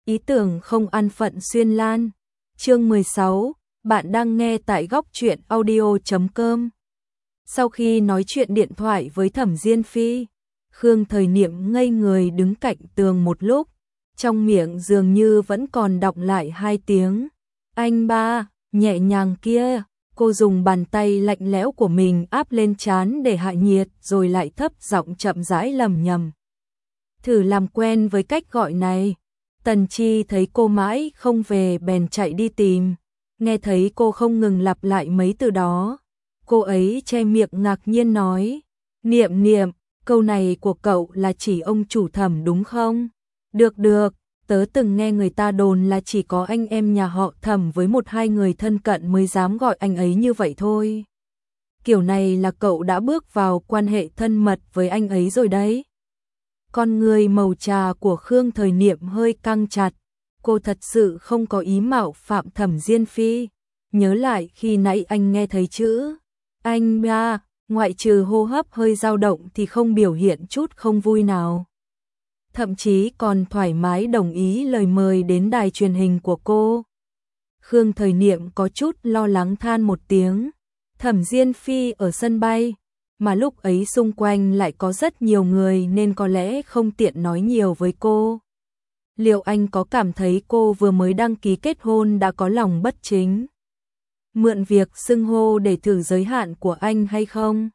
Ý tưởng không an phận xuyên lan. Chương 16, bạn đang nghe tại góc truyện audio.com. Sau khi nói chuyện điện thoại với Thẩm Diên Phi, Khương Thời Niệm ngây người đứng cạnh tường một lúc, trong miệng dường như vẫn còn đọng lại hai tiếng. Anh ba, nhẹ nhàng kia. Cô dùng bàn tay lạnh lẽo của mình áp lên trán để hạ nhiệt rồi lại thấp giọng chậm rãi lầm nhầm. Thử làm quen với cách gọi này. Tần Chi thấy cô mãi không về bèn chạy đi tìm. Nghe thấy cô không ngừng lặp lại mấy từ đó, cô ấy che miệng ngạc nhiên nói. Niệm niệm, câu này của cậu là chỉ ông chủ Thẩm đúng không? Được được, tớ từng nghe người ta đồn là chỉ có anh em nhà họ Thẩm với một hai người thân cận mới dám gọi anh ấy như vậy thôi. Kiểu này là cậu đã bước vào quan hệ thân mật với anh ấy rồi đấy. Con người màu trà của Khương Thời Niệm hơi căng chặt, cô thật sự không có ý mạo phạm Thẩm Diên Phi. Nhớ lại khi nãy anh nghe thấy chữ anh ba, ngoại trừ hô hấp hơi dao động thì không biểu hiện chút không vui nào. Thậm chí còn thoải mái đồng ý lời mời đến đài truyền hình của cô. Khương Thời Niệm có chút lo lắng than một tiếng. Thẩm Diên Phi ở sân bay, mà lúc ấy xung quanh lại có rất nhiều người nên có lẽ không tiện nói nhiều với cô. Liệu anh có cảm thấy cô vừa mới đăng ký kết hôn đã có lòng bất chính? Mượn việc xưng hô để thử giới hạn của anh hay không?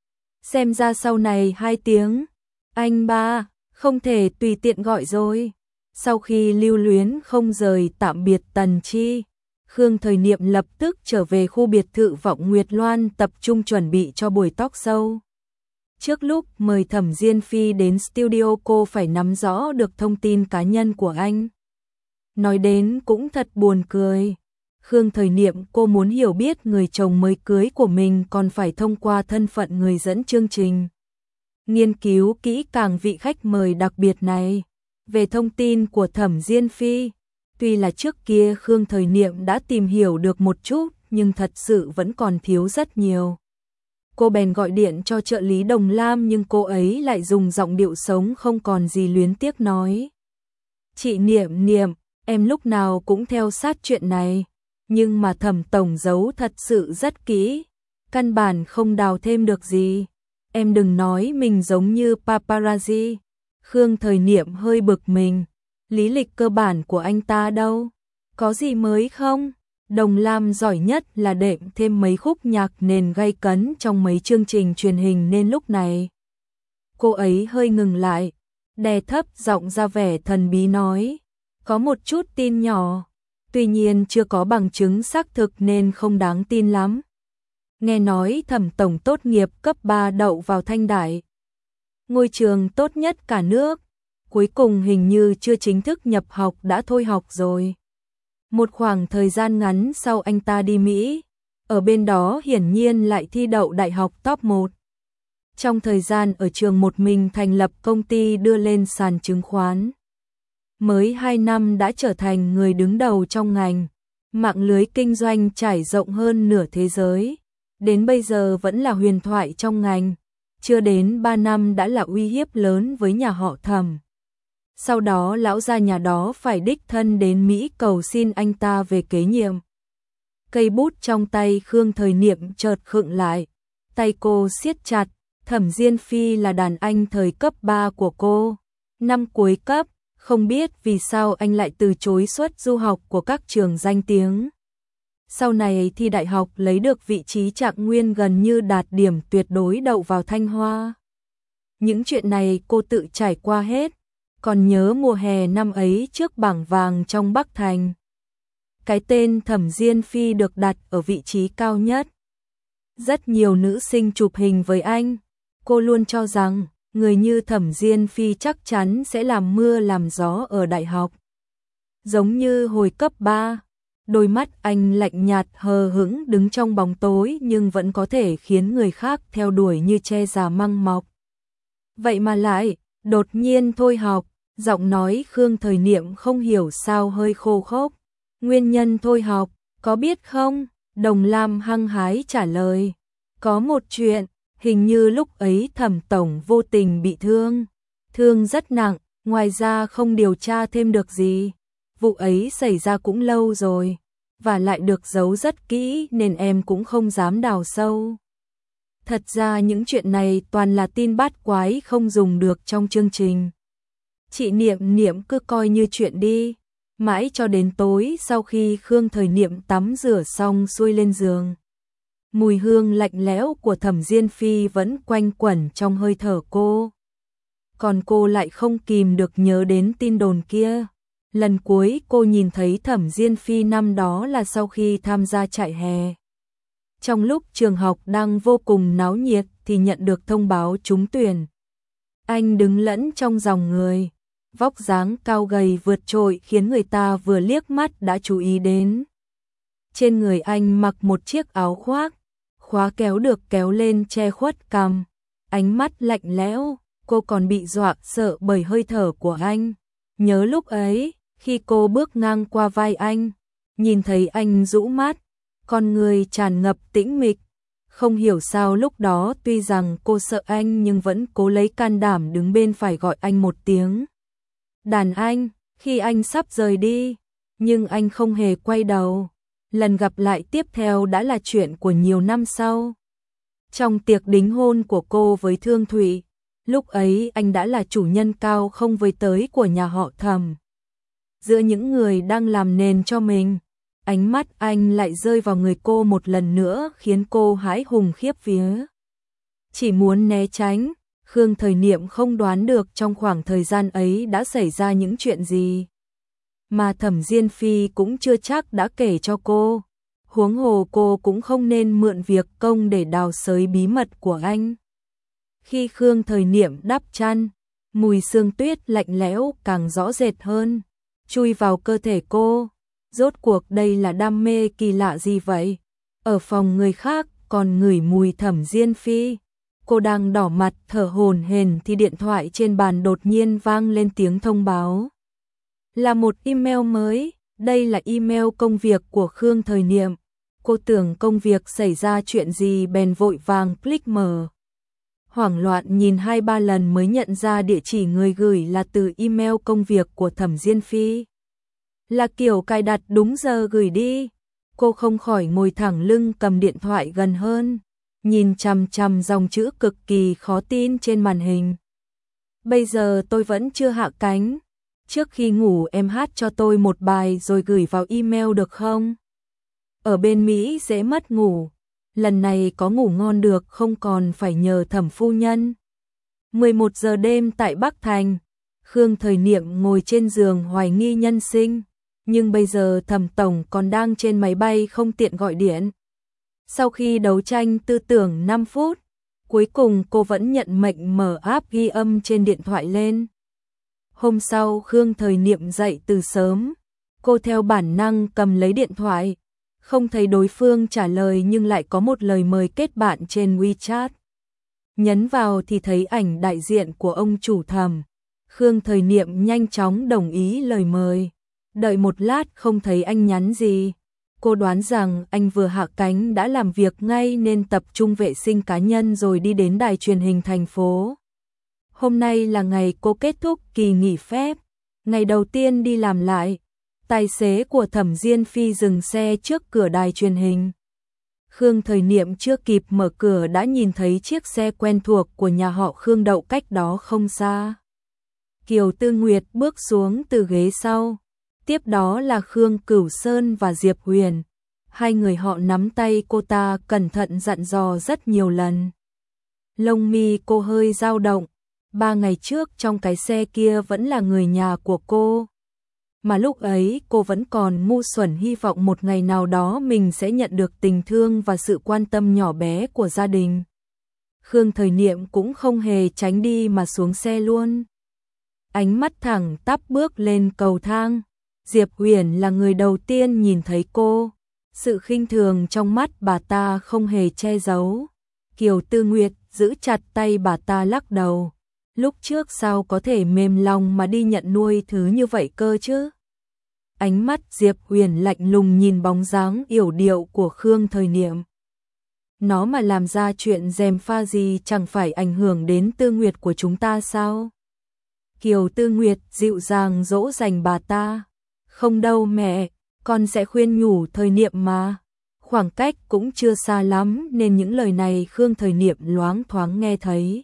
Xem ra sau này 2 tiếng, anh ba, không thể tùy tiện gọi rồi. Sau khi lưu luyến không rời tạm biệt Tần Chi, Khương Thời Niệm lập tức trở về khu biệt thự Vọng Nguyệt Loan tập trung chuẩn bị cho buổi talk show. Trước lúc mời Thẩm Diên Phi đến studio cô phải nắm rõ được thông tin cá nhân của anh. Nói đến cũng thật buồn cười. Khương Thời Niệm cô muốn hiểu biết người chồng mới cưới của mình còn phải thông qua thân phận người dẫn chương trình. Nghiên cứu kỹ càng vị khách mời đặc biệt này. Về thông tin của Thẩm Diên Phi, tuy là trước kia Khương Thời Niệm đã tìm hiểu được một chút nhưng thật sự vẫn còn thiếu rất nhiều. Cô bèn gọi điện cho trợ lý Đồng Lam nhưng cô ấy lại dùng giọng điệu sống không còn gì luyến tiếc nói. Chị Niệm Niệm, em lúc nào cũng theo sát chuyện này, nhưng mà Thẩm tổng giấu thật sự rất kỹ, căn bản không đào thêm được gì. Em đừng nói mình giống như paparazzi. Khương Thời Niệm hơi bực mình. Lý lịch cơ bản của anh ta đâu? Có gì mới không? Đồng Lam giỏi nhất là đệm thêm mấy khúc nhạc nền gay cấn trong mấy chương trình truyền hình nên lúc này cô ấy hơi ngừng lại, đè thấp giọng ra vẻ thần bí nói. Có một chút tin nhỏ, tuy nhiên chưa có bằng chứng xác thực nên không đáng tin lắm. Nghe nói Thẩm tổng tốt nghiệp cấp 3 đậu vào Thanh Đại, ngôi trường tốt nhất cả nước, cuối cùng hình như chưa chính thức nhập học đã thôi học rồi. Một khoảng thời gian ngắn sau anh ta đi Mỹ, ở bên đó hiển nhiên lại thi đậu đại học top 1. Trong thời gian ở trường một mình thành lập công ty đưa lên sàn chứng khoán. Mới 2 năm đã trở thành người đứng đầu trong ngành, mạng lưới kinh doanh trải rộng hơn nửa thế giới. Đến bây giờ vẫn là huyền thoại trong ngành, chưa đến 3 năm đã là uy hiếp lớn với nhà họ Thẩm. Sau đó lão gia nhà đó phải đích thân đến Mỹ cầu xin anh ta về kế nhiệm. Cây bút trong tay Khương Thời Niệm chợt khựng lại, tay cô siết chặt. Thẩm Diên Phi là đàn anh thời cấp 3 của cô. Năm cuối cấp, không biết vì sao anh lại từ chối suất du học của các trường danh tiếng. Sau này thi đại học lấy được vị trí trạng nguyên gần như đạt điểm tuyệt đối đậu vào Thanh Hoa. Những chuyện này cô tự trải qua hết. Còn nhớ mùa hè năm ấy trước bảng vàng trong Bắc Thành, cái tên Thẩm Diên Phi được đặt ở vị trí cao nhất. Rất nhiều nữ sinh chụp hình với anh. Cô luôn cho rằng người như Thẩm Diên Phi chắc chắn sẽ làm mưa làm gió ở đại học. Giống như hồi cấp 3, đôi mắt anh lạnh nhạt hờ hững đứng trong bóng tối nhưng vẫn có thể khiến người khác theo đuổi như tre già măng mọc. Vậy mà lại đột nhiên thôi học. Giọng nói Khương Thời Niệm không hiểu sao hơi khô khốc. Nguyên nhân thôi học, có biết không? Đồng Lam hăng hái trả lời. Có một chuyện, hình như lúc ấy Thẩm tổng vô tình bị thương. Thương rất nặng, ngoài ra không điều tra thêm được gì. vụ ấy xảy ra cũng lâu rồi, và lại được giấu rất kỹ nên em cũng không dám đào sâu. Thật ra những chuyện này toàn là tin bát quái không dùng được trong chương trình. Chị Niệm Niệm cứ coi như chuyện đi. Mãi cho đến tối sau khi Khương Thời Niệm tắm rửa xong xuôi lên giường. Mùi hương lạnh lẽo của Thẩm Diên Phi vẫn quanh quẩn trong hơi thở cô. Còn cô lại không kìm được nhớ đến tin đồn kia. Lần cuối cô nhìn thấy Thẩm Diên Phi năm đó là sau khi tham gia trại hè. Trong lúc trường học đang vô cùng náo nhiệt thì nhận được thông báo trúng tuyển. Anh đứng lẫn trong dòng người, vóc dáng cao gầy vượt trội khiến người ta vừa liếc mắt đã chú ý đến. Trên người anh mặc một chiếc áo khoác, khóa kéo được kéo lên che khuất cằm, ánh mắt lạnh lẽo, cô còn bị dọa sợ bởi hơi thở của anh. Nhớ lúc ấy, khi cô bước ngang qua vai anh, nhìn thấy anh rũ mắt, con người tràn ngập tĩnh mịch. Không hiểu sao lúc đó tuy rằng cô sợ anh nhưng vẫn cố lấy can đảm đứng bên phải gọi anh một tiếng. Đàn anh, khi anh sắp rời đi, nhưng anh không hề quay đầu. Lần gặp lại tiếp theo đã là chuyện của nhiều năm sau. Trong tiệc đính hôn của cô với Thương Thụy, lúc ấy anh đã là chủ nhân cao không với tới của nhà họ Thẩm. Giữa những người đang làm nền cho mình, ánh mắt anh lại rơi vào người cô một lần nữa khiến cô hãi hùng khiếp vía. Chỉ muốn né tránh, Khương Thời Niệm không đoán được trong khoảng thời gian ấy đã xảy ra những chuyện gì. Mà Thẩm Diên Phi cũng chưa chắc đã kể cho cô. Huống hồ cô cũng không nên mượn việc công để đào xới bí mật của anh. Khi Khương Thời Niệm đắp chăn, mùi sương tuyết lạnh lẽo càng rõ rệt hơn, chui vào cơ thể cô. Rốt cuộc đây là đam mê kỳ lạ gì vậy? Ở phòng người khác còn ngửi mùi Thẩm Diên Phi. Cô đang đỏ mặt thở hổn hển thì điện thoại trên bàn đột nhiên vang lên tiếng thông báo. Là một email mới, đây là email công việc của Khương Thời Niệm. Cô tưởng công việc xảy ra chuyện gì bèn vội vàng click mở. Hoảng loạn nhìn 2-3 lần mới nhận ra địa chỉ người gửi là từ email công việc của Thẩm Diên Phi. Là kiểu cài đặt đúng giờ gửi đi. Cô không khỏi ngồi thẳng lưng cầm điện thoại gần hơn, nhìn chằm chằm dòng chữ cực kỳ khó tin trên màn hình. Bây giờ tôi vẫn chưa hạ cánh. Trước khi ngủ em hát cho tôi một bài rồi gửi vào email được không? Ở bên Mỹ dễ mất ngủ. Lần này có ngủ ngon được không còn phải nhờ Thẩm phu nhân. 11 giờ đêm tại Bắc Thành, Khương Thời Niệm ngồi trên giường hoài nghi nhân sinh. Nhưng bây giờ Thẩm tổng còn đang trên máy bay không tiện gọi điện. Sau khi đấu tranh tư tưởng 5 phút, cuối cùng cô vẫn nhận mệnh mở app ghi âm trên điện thoại lên. Hôm sau Khương Thời Niệm dậy từ sớm, cô theo bản năng cầm lấy điện thoại, không thấy đối phương trả lời nhưng lại có một lời mời kết bạn trên WeChat. Nhấn vào thì thấy ảnh đại diện của ông chủ Thẩm. Khương Thời Niệm nhanh chóng đồng ý lời mời. Đợi một lát không thấy anh nhắn gì. Cô đoán rằng anh vừa hạ cánh đã làm việc ngay nên tập trung vệ sinh cá nhân rồi đi đến đài truyền hình thành phố. Hôm nay là ngày cô kết thúc kỳ nghỉ phép. Ngày đầu tiên đi làm lại, tài xế của Thẩm Diên Phi dừng xe trước cửa đài truyền hình. Khương Thời Niệm chưa kịp mở cửa đã nhìn thấy chiếc xe quen thuộc của nhà họ Khương đậu cách đó không xa. Kiều Tư Nguyệt bước xuống từ ghế sau. Tiếp đó là Khương Cửu Sơn và Diệp Huyền. Hai người họ nắm tay cô ta cẩn thận dặn dò rất nhiều lần. Lông mi cô hơi dao động. 3 ngày trước trong cái xe kia vẫn là người nhà của cô. Mà lúc ấy cô vẫn còn ngu xuẩn hy vọng một ngày nào đó mình sẽ nhận được tình thương và sự quan tâm nhỏ bé của gia đình. Khương Thời Niệm cũng không hề tránh đi mà xuống xe luôn. Ánh mắt thẳng tắp bước lên cầu thang. Diệp Huyền là người đầu tiên nhìn thấy cô. Sự khinh thường trong mắt bà ta không hề che giấu. Kiều Tư Nguyệt giữ chặt tay bà ta lắc đầu. Lúc trước sao có thể mềm lòng mà đi nhận nuôi thứ như vậy cơ chứ? Ánh mắt Diệp Huyền lạnh lùng nhìn bóng dáng yểu điệu của Khương Thời Niệm. Nó mà làm ra chuyện gièm pha gì chẳng phải ảnh hưởng đến Tư Nguyệt của chúng ta sao? Kiều Tư Nguyệt dịu dàng dỗ dành bà ta. Không đâu mẹ, con sẽ khuyên nhủ Thời Niệm mà. Khoảng cách cũng chưa xa lắm nên những lời này Khương Thời Niệm loáng thoáng nghe thấy.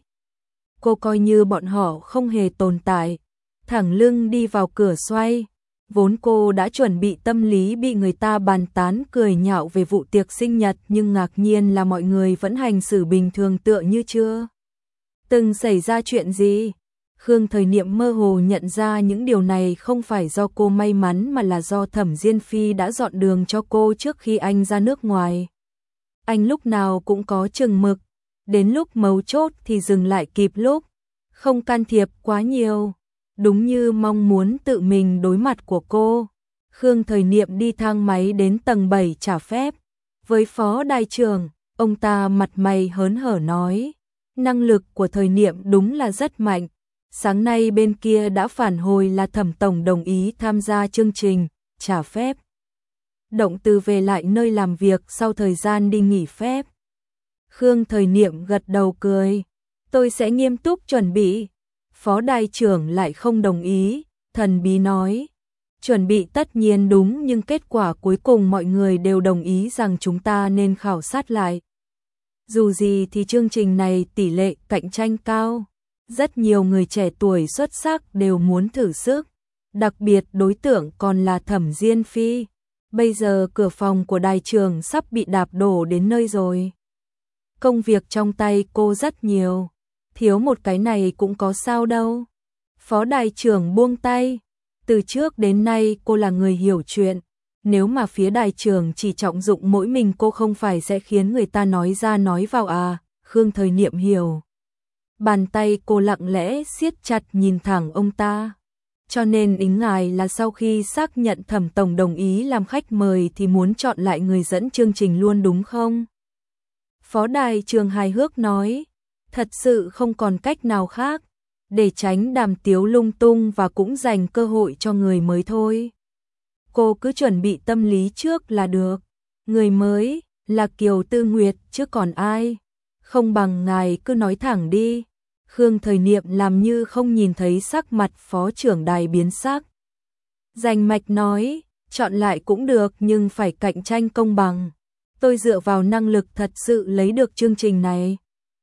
Cô coi như bọn họ không hề tồn tại, thẳng lưng đi vào cửa xoay. Vốn cô đã chuẩn bị tâm lý bị người ta bàn tán cười nhạo về vụ tiệc sinh nhật, nhưng ngạc nhiên là mọi người vẫn hành xử bình thường tựa như chưa từng xảy ra chuyện gì. Khương Thời Niệm mơ hồ nhận ra những điều này không phải do cô may mắn mà là do Thẩm Diên Phi đã dọn đường cho cô trước khi anh ra nước ngoài. Anh lúc nào cũng có chừng mực, đến lúc mấu chốt thì dừng lại kịp lúc, không can thiệp quá nhiều. Đúng như mong muốn tự mình đối mặt của cô, Khương Thời Niệm đi thang máy đến tầng 7 trả phép. Với phó đài trưởng, ông ta mặt mày hớn hở nói, năng lực của Thời Niệm đúng là rất mạnh. Sáng nay bên kia đã phản hồi là Thẩm tổng đồng ý tham gia chương trình trả phép động từ về lại nơi làm việc sau thời gian đi nghỉ phép. Khương Thời Niệm gật đầu cười, tôi sẽ nghiêm túc chuẩn bị. Phó đài trưởng lại không đồng ý, thần bí nói, chuẩn bị tất nhiên đúng nhưng kết quả cuối cùng mọi người đều đồng ý rằng chúng ta nên khảo sát lại. Dù gì thì chương trình này tỷ lệ cạnh tranh cao, rất nhiều người trẻ tuổi xuất sắc đều muốn thử sức, đặc biệt đối tượng còn là Thẩm Diên Phi. Bây giờ cửa phòng của đài trưởng sắp bị đạp đổ đến nơi rồi. Công việc trong tay cô rất nhiều, thiếu một cái này cũng có sao đâu. Phó đài trưởng buông tay, từ trước đến nay cô là người hiểu chuyện, nếu mà phía đài trưởng chỉ trọng dụng mỗi mình cô không phải sẽ khiến người ta nói ra nói vào à. Khương Thời Niệm hiểu. Bàn tay cô lặng lẽ siết chặt nhìn thẳng ông ta. Cho nên ý ngài là sau khi xác nhận Thẩm tổng đồng ý làm khách mời thì muốn chọn lại người dẫn chương trình luôn đúng không? Phó đài trưởng hài hước nói, thật sự không còn cách nào khác, để tránh đàm tiếu lung tung và cũng dành cơ hội cho người mới thôi. Cô cứ chuẩn bị tâm lý trước là được, người mới là Kiều Tư Nguyệt chứ còn ai, không bằng ngài cứ nói thẳng đi. Khương Thời Niệm làm như không nhìn thấy sắc mặt phó trưởng đài biến sắc. Rành mạch nói, chọn lại cũng được nhưng phải cạnh tranh công bằng. Tôi dựa vào năng lực thật sự lấy được chương trình này.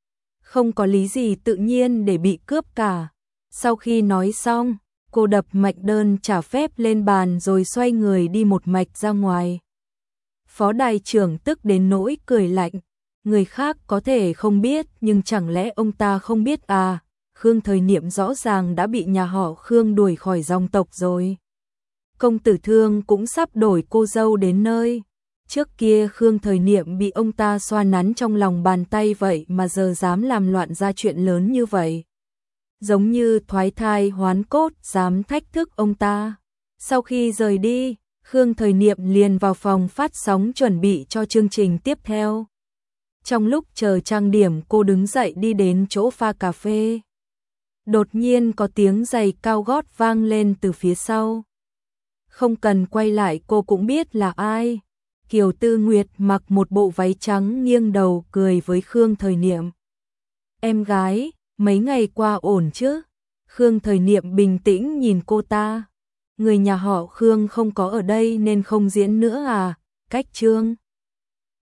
Không có lý gì tự nhiên để bị cướp cả. Sau khi nói xong, cô đập mạch đơn trả phép lên bàn rồi xoay người đi một mạch ra ngoài. Phó đài trưởng tức đến nỗi cười lạnh. Người khác có thể không biết nhưng chẳng lẽ ông ta không biết à? Khương Thời Niệm rõ ràng đã bị nhà họ Khương đuổi khỏi dòng tộc rồi. Công tử Thương cũng sắp đổi cô dâu đến nơi. Trước kia Khương Thời Niệm bị ông ta xoa nắn trong lòng bàn tay vậy mà giờ dám làm loạn ra chuyện lớn như vậy. Giống như thoái thai hoán cốt dám thách thức ông ta. Sau khi rời đi, Khương Thời Niệm liền vào phòng phát sóng chuẩn bị cho chương trình tiếp theo. Trong lúc chờ trang điểm cô đứng dậy đi đến chỗ pha cà phê. Đột nhiên có tiếng giày cao gót vang lên từ phía sau. Không cần quay lại cô cũng biết là ai. Kiều Tư Nguyệt mặc một bộ váy trắng nghiêng đầu cười với Khương Thời Niệm. Em gái, mấy ngày qua ổn chứ? Khương Thời Niệm bình tĩnh nhìn cô ta. Người nhà họ Khương không có ở đây nên không diễn nữa à? Cách chương